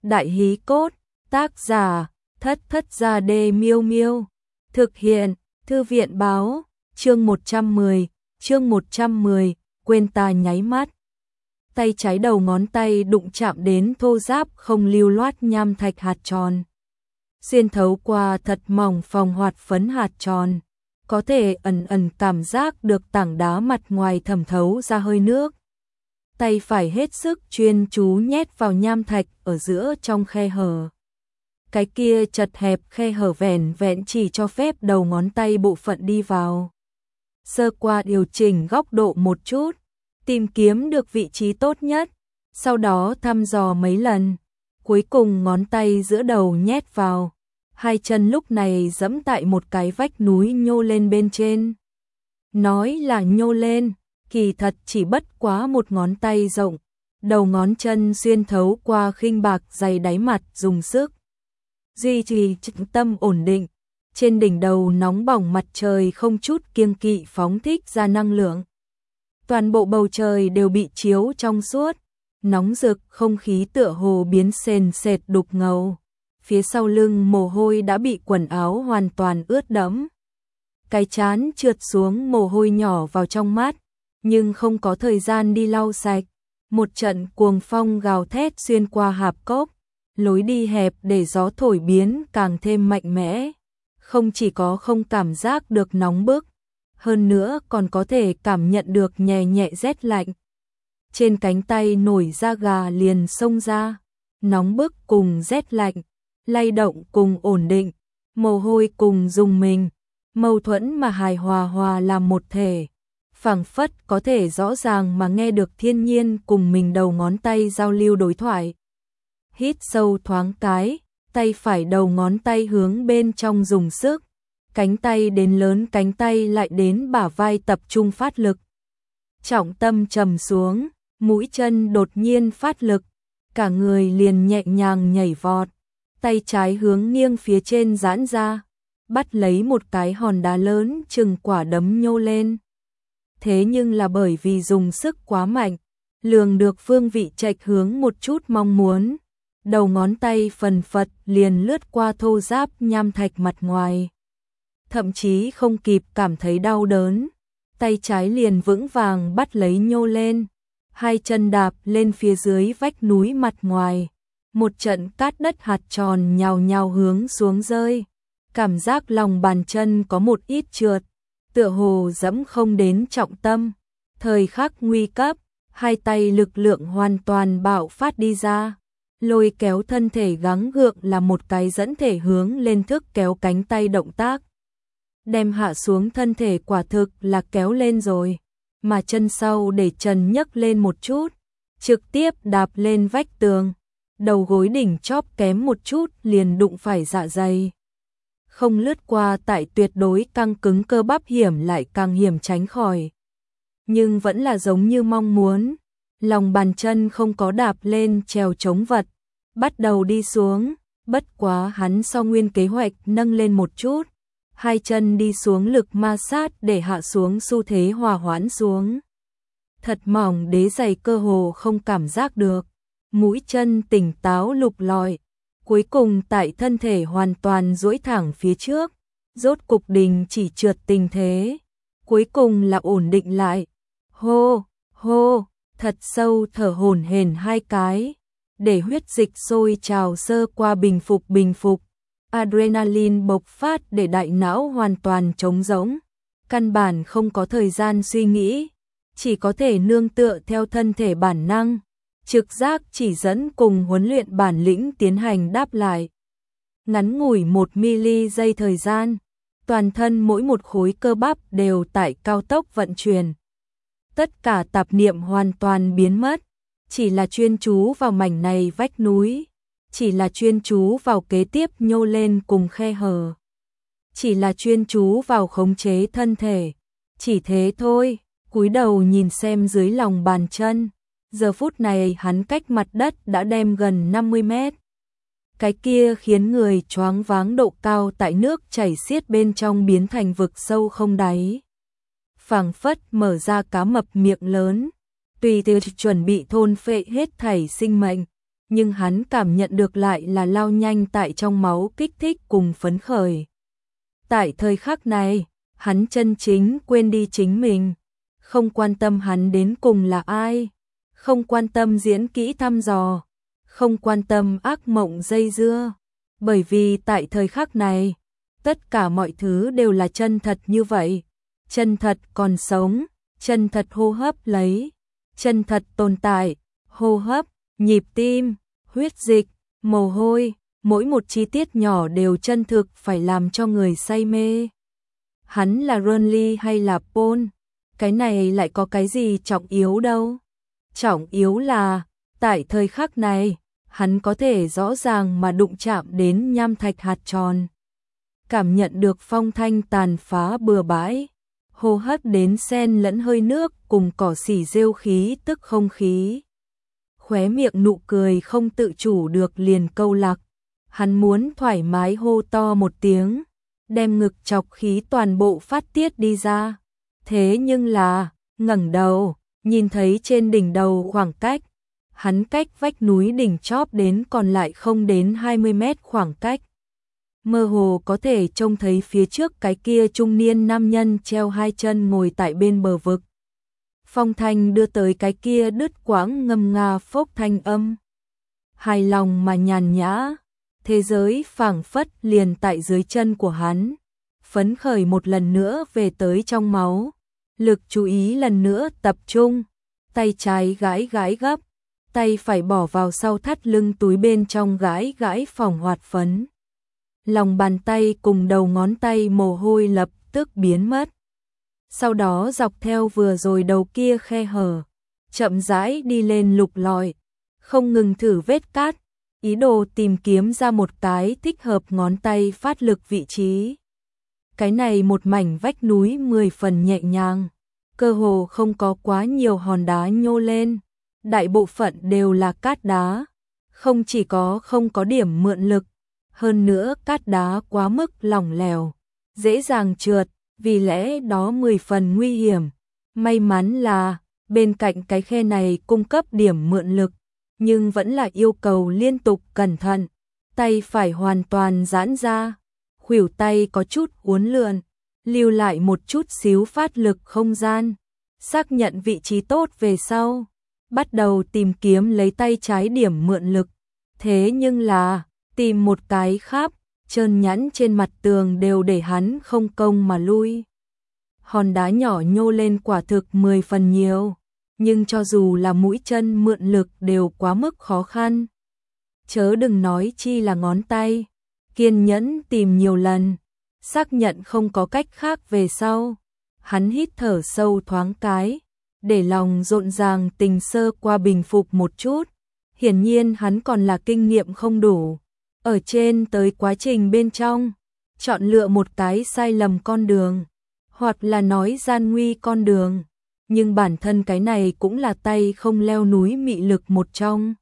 Đại hí cốt, tác giả, Thất Thất Gia Đê Miêu Miêu. Thực hiện, Thư viện báo, chương 110, quên ta nháy mắt. Tay trái đầu ngón tay đụng chạm đến thô ráp không lưu loát nham thạch hạt tròn. Xuyên thấu qua thật mỏng phòng hoạt phấn hạt tròn, có thể ẩn ẩn cảm giác được tảng đá mặt ngoài thẩm thấu ra hơi nước. Tay phải hết sức chuyên chú nhét vào nham thạch ở giữa trong khe hở. Cái kia chật hẹp khe hở vẻn vẹn chỉ cho phép đầu ngón tay bộ phận đi vào. Sơ qua điều chỉnh góc độ một chút, tìm kiếm được vị trí tốt nhất, sau đó thăm dò mấy lần, cuối cùng ngón tay giữa đầu nhét vào. Hai chân lúc này giẫm tại một cái vách núi nhô lên bên trên. Nói là nhô lên, kỳ thật chỉ bất quá một ngón tay rộng, đầu ngón chân xuyên thấu qua khinh bạc dày đáy mặt dùng sức. Duy trì tâm ổn định, trên đỉnh đầu nóng bỏng mặt trời không chút kiêng kỵ phóng thích ra năng lượng. Toàn bộ bầu trời đều bị chiếu trong suốt, nóng rực, không khí tựa hồ biến sền sệt đục ngầu. Phía sau lưng mồ hôi đã bị quần áo hoàn toàn ướt đẫm. Cái trán trượt xuống mồ hôi nhỏ vào trong mắt, nhưng không có thời gian đi lau sạch. Một trận cuồng phong gào thét xuyên qua hạp cốc, lối đi hẹp để gió thổi biến càng thêm mạnh mẽ. Không chỉ có không cảm giác được nóng bức, hơn nữa còn có thể cảm nhận được nhẹ nhẹ rét lạnh. Trên cánh tay nổi da gà liền xông ra, nóng bức cùng rét lạnh, lay động cùng ổn định, mồ hôi cùng rùng mình, mâu thuẫn mà hài hòa làm một thể. Phảng phất có thể rõ ràng mà nghe được thiên nhiên cùng mình đầu ngón tay giao lưu đối thoại. Hít sâu thoáng cái, tay phải đầu ngón tay hướng bên trong dùng sức, cánh tay đến lớn cánh tay lại đến bả vai tập trung phát lực. Trọng tâm trầm xuống, mũi chân đột nhiên phát lực, cả người liền nhẹ nhàng nhảy vọt, tay trái hướng nghiêng phía trên giãn ra, bắt lấy một cái hòn đá lớn chừng quả đấm nhô lên. Thế nhưng là bởi vì dùng sức quá mạnh, lường được phương vị chệch hướng một chút mong muốn, đầu ngón tay phần phật liền lướt qua thô ráp nham thạch mặt ngoài. Thậm chí không kịp cảm thấy đau đớn, tay trái liền vững vàng bắt lấy nhô lên, hai chân đạp lên phía dưới vách núi mặt ngoài. Một trận cát đất hạt tròn nhào nhào hướng xuống rơi, cảm giác lòng bàn chân có một ít trượt, tựa hồ dẫm không đến trọng tâm. Thời khắc nguy cấp, hai tay lực lượng hoàn toàn bạo phát đi ra, lôi kéo thân thể gắng gượng là một cái dẫn thể hướng lên thức kéo cánh tay động tác. Đem hạ xuống thân thể quả thực là kéo lên rồi, mà chân sau để trần nhấc lên một chút, trực tiếp đạp lên vách tường. Đầu gối đỉnh chóp kém một chút liền đụng phải dạ dày. Không lướt qua tại tuyệt đối căng cứng cơ bắp hiểm lại càng hiểm tránh khỏi. Nhưng vẫn là giống như mong muốn, lòng bàn chân không có đạp lên trèo chống vật, bắt đầu đi xuống, bất quá hắn so nguyên kế hoạch nâng lên một chút, hai chân đi xuống lực ma sát để hạ xuống xu thế hòa hoãn xuống. Thật mỏng đế giày cơ hồ không cảm giác được. Mũi chân tỉnh táo lục lọi, cuối cùng tại thân thể hoàn toàn duỗi thẳng phía trước, rốt cục đình chỉ trượt tình thế, cuối cùng là ổn định lại. Hô, hô, thật sâu thở hổn hển hai cái, để huyết dịch sôi trào sơ qua bình phục, adrenaline bộc phát để đại não hoàn toàn trống rỗng, căn bản không có thời gian suy nghĩ, chỉ có thể nương tựa theo thân thể bản năng. Trực giác chỉ dẫn cùng huấn luyện bản lĩnh tiến hành đáp lại. Ngắn ngủi 1 giây thời gian, toàn thân mỗi một khối cơ bắp đều tại cao tốc vận chuyển. Tất cả tạp niệm hoàn toàn biến mất, chỉ là chuyên chú vào mảnh này vách núi, chỉ là chuyên chú vào kế tiếp nhô lên cùng khe hở, chỉ là chuyên chú vào khống chế thân thể, chỉ thế thôi. Cúi đầu nhìn xem dưới lòng bàn chân. Giờ phút này hắn cách mặt đất đã đem gần 50 mét. Cái kia khiến người choáng váng độ cao tại nước chảy xiết bên trong biến thành vực sâu không đáy. Phảng phất mở ra cá mập miệng lớn, tùy từ chuẩn bị thôn phệ hết thảy sinh mệnh, nhưng hắn cảm nhận được lại là lao nhanh tại trong máu kích thích cùng phấn khởi. Tại thời khắc này, hắn chân chính quên đi chính mình, không quan tâm hắn đến cùng là ai, không quan tâm diễn kỹ thăm dò, không quan tâm ác mộng dây dưa, bởi vì tại thời khắc này, tất cả mọi thứ đều là chân thật như vậy, chân thật còn sống, chân thật hô hấp lấy, chân thật tồn tại, hô hấp, nhịp tim, huyết dịch, mồ hôi, mỗi một chi tiết nhỏ đều chân thực phải làm cho người say mê. Hắn là Renly hay là Paul? Cái này lại có cái gì trọng yếu đâu? Trọng yếu là, tại thời khắc này, hắn có thể rõ ràng mà đụng chạm đến nham thạch hạt tròn. Cảm nhận được phong thanh tàn phá bừa bãi, hô hấp đến xen lẫn hơi nước cùng cỏ xỉ rêu khí tức không khí. Khóe miệng nụ cười không tự chủ được liền câu lạc. Hắn muốn thoải mái hô to một tiếng, đem ngực chọc khí toàn bộ phát tiết đi ra. Thế nhưng là, ngẩng đầu, nhìn thấy trên đỉnh đầu khoảng cách, hắn cách vách núi đỉnh chóp đến còn lại không đến 20 mét khoảng cách. Mơ hồ có thể trông thấy phía trước cái kia trung niên nam nhân treo hai chân ngồi tại bên bờ vực. Phong thanh đưa tới cái kia đứt quãng ngâm nga phốc thanh âm. Hài lòng mà nhàn nhã, thế giới phảng phất liền tại dưới chân của hắn. Phấn khởi một lần nữa về tới trong máu. Lực chú ý lần nữa tập trung. Tay trái gãi gãi gấp, tay phải bỏ vào sau thắt lưng túi bên trong gãi gãi phòng hoạt phấn. Lòng bàn tay cùng đầu ngón tay mồ hôi lập tức biến mất. Sau đó dọc theo vừa rồi đầu kia khe hở, chậm rãi đi lên lục lọi, không ngừng thử vết cát, ý đồ tìm kiếm ra một cái thích hợp ngón tay phát lực vị trí. Cái này một mảnh vách núi 10 phần nhẹ nhàng, cơ hồ không có quá nhiều hòn đá nhô lên, đại bộ phận đều là cát đá, không chỉ có không có điểm mượn lực, hơn nữa cát đá quá mức lỏng lẻo, dễ dàng trượt, vì lẽ đó 10 phần nguy hiểm. May mắn là bên cạnh cái khe này cung cấp điểm mượn lực, nhưng vẫn là yêu cầu liên tục cẩn thận, tay phải hoàn toàn giãn ra, khuỷu tay có chút uốn lượn, lưu lại một chút xíu phát lực không gian, xác nhận vị trí tốt về sau, bắt đầu tìm kiếm lấy tay trái điểm mượn lực. Thế nhưng là, tìm một cái khắp, trơn nhẵn trên mặt tường đều để hắn không công mà lui. Hòn đá nhỏ nhô lên quả thực 10 phần nhiều, nhưng cho dù là mũi chân mượn lực đều quá mức khó khăn. Chớ đừng nói chi là ngón tay, kiên nhẫn tìm nhiều lần, xác nhận không có cách khác về sau. Hắn hít thở sâu thoáng cái, để lòng rộn ràng tình sơ qua bình phục một chút. Hiển nhiên hắn còn là kinh nghiệm không đủ. Ở trên tới quá trình bên trong, chọn lựa một cái sai lầm con đường, hoặc là nói gian nguy con đường, nhưng bản thân cái này cũng là tay không leo núi mị lực một trong.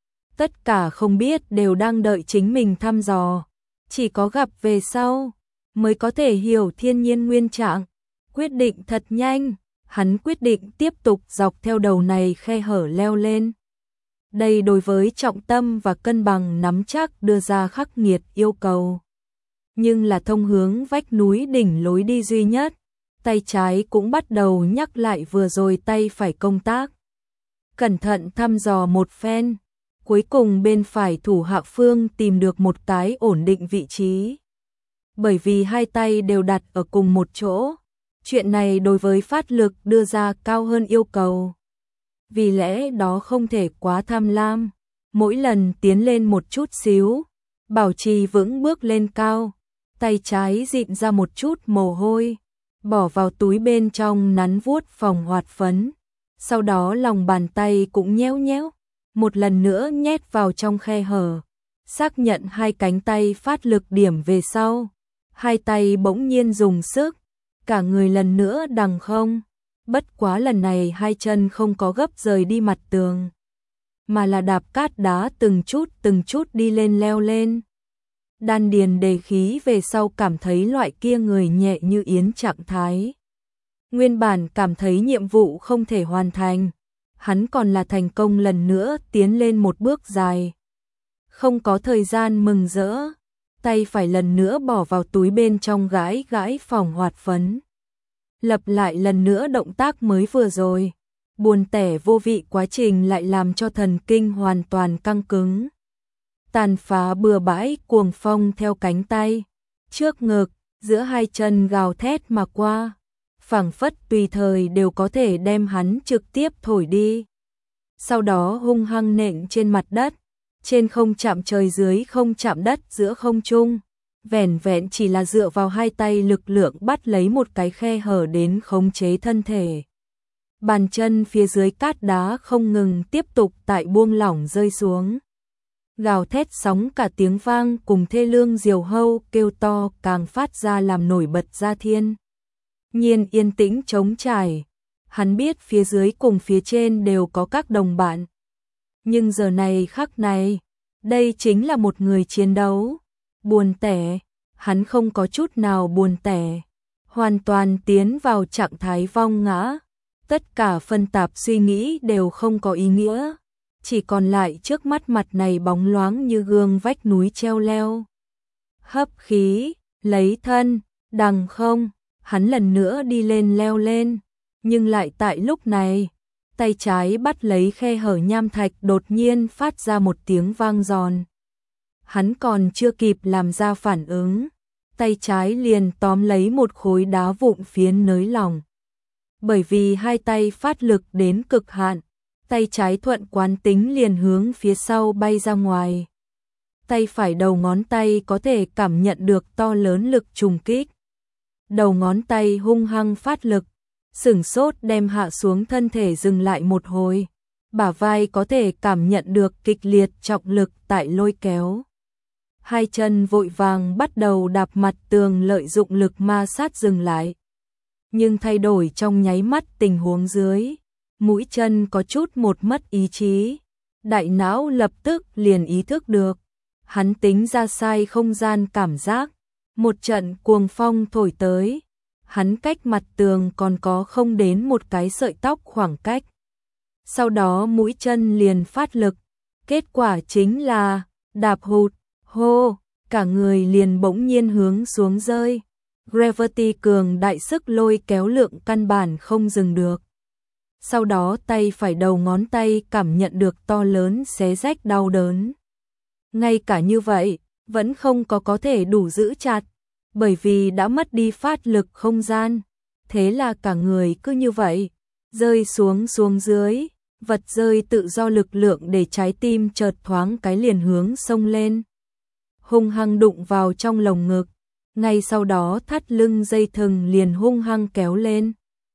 Tất cả không biết đều đang đợi chính mình thăm dò, chỉ có gặp về sau mới có thể hiểu thiên nhiên nguyên trạng. Quyết định thật nhanh, hắn quyết định tiếp tục dọc theo đầu này khe hở leo lên. Đây đối với trọng tâm và cân bằng nắm chắc đưa ra khắc nghiệt yêu cầu. Nhưng là thông hướng vách núi đỉnh lối đi duy nhất, tay trái cũng bắt đầu nhắc lại vừa rồi tay phải công tác. Cẩn thận thăm dò một phen, cuối cùng bên phải thủ hạ phương tìm được một cái ổn định vị trí. Bởi vì hai tay đều đặt ở cùng một chỗ, chuyện này đối với phát lực đưa ra cao hơn yêu cầu. Vì lẽ đó không thể quá tham lam, mỗi lần tiến lên một chút xíu, bảo trì vững bước lên cao, tay trái dịn ra một chút mồ hôi, bỏ vào túi bên trong nắn vuốt phòng hoạt phấn, sau đó lòng bàn tay cũng nhéo nhéo, một lần nữa nhét vào trong khe hở, xác nhận hai cánh tay phát lực điểm về sau, hai tay bỗng nhiên dùng sức, cả người lần nữa đằng không. Bất quá lần này hai chân không có gấp rời đi mặt tường, mà là đạp cát đá từng chút đi lên leo lên. Đan điền đề khí về sau cảm thấy loại kia người nhẹ như yến trạng thái. Nguyên bản cảm thấy nhiệm vụ không thể hoàn thành, hắn còn là thành công lần nữa tiến lên một bước dài, Không có thời gian mừng rỡ, tay phải lần nữa bỏ vào túi bên trong gãi gãi phòng hoạt phấn. Lặp lại lần nữa động tác mới vừa rồi. Buồn tẻ vô vị quá trình lại làm cho thần kinh hoàn toàn căng cứng. Tàn phá bừa bãi cuồng phong theo cánh tay, trước ngực, giữa hai chân gào thét mà qua, phảng phất tùy thời đều có thể đem hắn trực tiếp thổi đi. Sau đó hung hăng nện trên mặt đất, trên không chạm trời dưới không chạm đất giữa không trung, vẻn vẹn chỉ là dựa vào hai tay lực lượng bắt lấy một cái khe hở đến khống chế thân thể. Bàn chân phía dưới cát đá không ngừng tiếp tục tại buông lỏng rơi xuống. Gào thét sóng cả tiếng vang cùng thê lương diều hâu kêu to càng phát ra làm nổi bật ra thiên. Nhiên yên tĩnh trống trải, hắn biết phía dưới cùng phía trên đều có các đồng bạn. Nhưng giờ này khắc này, đây chính là một người chiến đấu. Buồn tẻ, hắn không có chút nào buồn tẻ, hoàn toàn tiến vào trạng thái vong ngã. Tất cả phân tạp suy nghĩ đều không có ý nghĩa, chỉ còn lại trước mắt mặt này bóng loáng như gương vách núi treo leo. Hấp khí, lấy thân, đằng không, hắn lần nữa đi lên leo lên, nhưng lại tại lúc này, tay trái bắt lấy khe hở nham thạch đột nhiên phát ra một tiếng vang giòn. Hắn còn chưa kịp làm ra phản ứng, tay trái liền tóm lấy một khối đá vụn phiến nới lỏng. Bởi vì hai tay phát lực đến cực hạn, tay trái thuận quán tính liền hướng phía sau bay ra ngoài. Tay phải đầu ngón tay có thể cảm nhận được to lớn lực trùng kích. Đầu ngón tay hung hăng phát lực, sửng sốt đem hạ xuống thân thể dừng lại một hồi. Bả vai có thể cảm nhận được kịch liệt trọng lực tại lôi kéo. Hai chân vội vàng bắt đầu đạp mặt tường lợi dụng lực ma sát dừng lại. Nhưng thay đổi trong nháy mắt tình huống dưới, mũi chân có chút một mất ý chí. Đại não lập tức liền ý thức được, hắn tính ra sai không gian cảm giác. Một trận cuồng phong thổi tới, hắn cách mặt tường còn có không đến một cái sợi tóc khoảng cách. Sau đó mũi chân liền phát lực, kết quả chính là đạp hụt, hô, cả người liền bỗng nhiên hướng xuống rơi. Gravity cường đại sức lôi kéo lượng căn bản không dừng được. Sau đó tay phải đầu ngón tay cảm nhận được to lớn xé rách đau đớn. Ngay cả như vậy, vẫn không có thể đủ giữ chặt, bởi vì đã mất đi phát lực không gian. Thế là cả người cứ như vậy, rơi xuống dưới, vật rơi tự do lực lượng để trái tim chợt thoáng cái liền hướng xông lên. Hung hăng đụng vào trong lồng ngực, ngay sau đó thắt lưng dây thừng liền hung hăng kéo lên.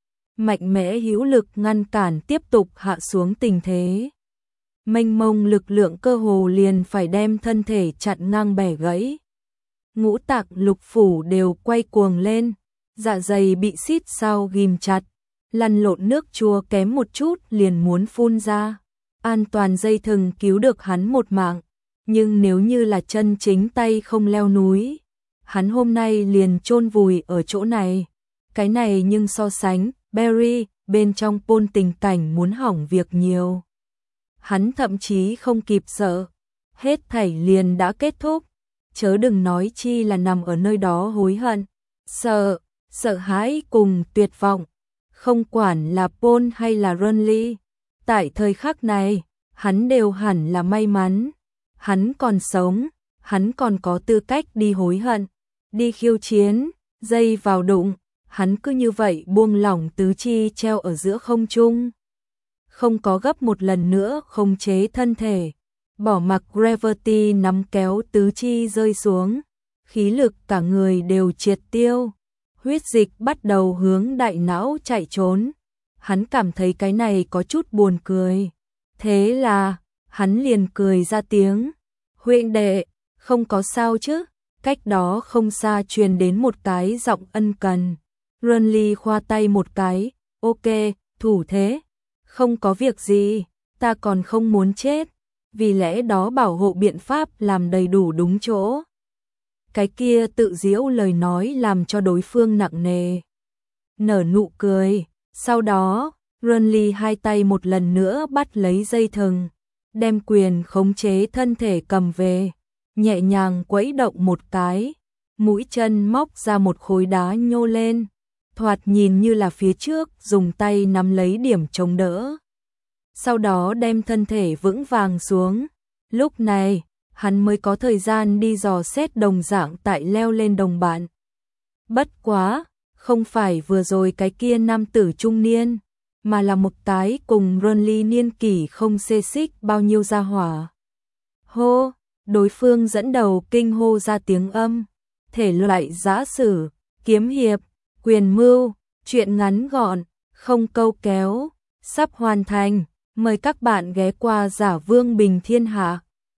Mạnh mẽ hữu lực ngăn cản tiếp tục hạ xuống tình thế. Mênh mông lực lượng cơ hồ liền phải đem thân thể chặn ngang bẻ gãy. Ngũ tạng lục phủ đều quay cuồng lên, dạ dày bị xít sao ghim chặt, lăn lộn nước chua kém một chút liền muốn phun ra. An toàn dây thừng cứu được hắn một mạng, nhưng nếu như là chân chính tay không leo núi, hắn hôm nay liền chôn vùi ở chỗ này. Cái này nhưng so sánh Barry bên trong Paul tình cảnh muốn hỏng việc nhiều. Hắn thậm chí không kịp sợ, hết thảy liền đã kết thúc, chớ đừng nói chi là nằm ở nơi đó hối hận, sợ hãi cùng tuyệt vọng. Không quản là Paul hay là Ronly, tại thời khắc này, hắn đều hẳn là may mắn. Hắn còn sống, hắn còn có tư cách đi hối hận, đi khiêu chiến, dây vào đụng, hắn cứ như vậy buông lỏng tứ chi treo ở giữa không trung. Không có gấp một lần nữa khống chế thân thể, bỏ mặc gravity nắm kéo tứ chi rơi xuống, khí lực cả người đều triệt tiêu, huyết dịch bắt đầu hướng đại não chạy trốn. Hắn cảm thấy cái này có chút buồn cười, thế là hắn liền cười ra tiếng. Huynh đệ, không có sao chứ? Cách đó không xa truyền đến một cái giọng ân cần. Ronly khoa tay một cái, ok, thủ thế. Không có việc gì, ta còn không muốn chết, vì lẽ đó bảo hộ biện pháp làm đầy đủ đúng chỗ. Cái kia tự giễu lời nói làm cho đối phương nặng nề. Nở nụ cười, sau đó, Ronly hai tay một lần nữa bắt lấy dây thừng, đem quyền khống chế thân thể cầm về, nhẹ nhàng quẫy động một cái, mũi chân móc ra một khối đá nhô lên, thoạt nhìn như là phía trước dùng tay nắm lấy điểm chống đỡ. Sau đó đem thân thể vững vàng xuống, lúc này, hắn mới có thời gian đi dò xét đồng dạng tại leo lên đồng bạn. Bất quá, không phải vừa rồi cái kia nam tử trung niên, mà là một cái cùng Ronly niên kỷ không xê xích bao nhiêu gia hỏa. Hô, đối phương dẫn đầu kinh hô ra tiếng âm, thể loại giã sử, kiếm hiệp, quyền mưu, truyện ngắn gọn, không câu kéo, sắp hoàn thành, mời các bạn ghé qua Giả Vương Bình Thiên Hạ.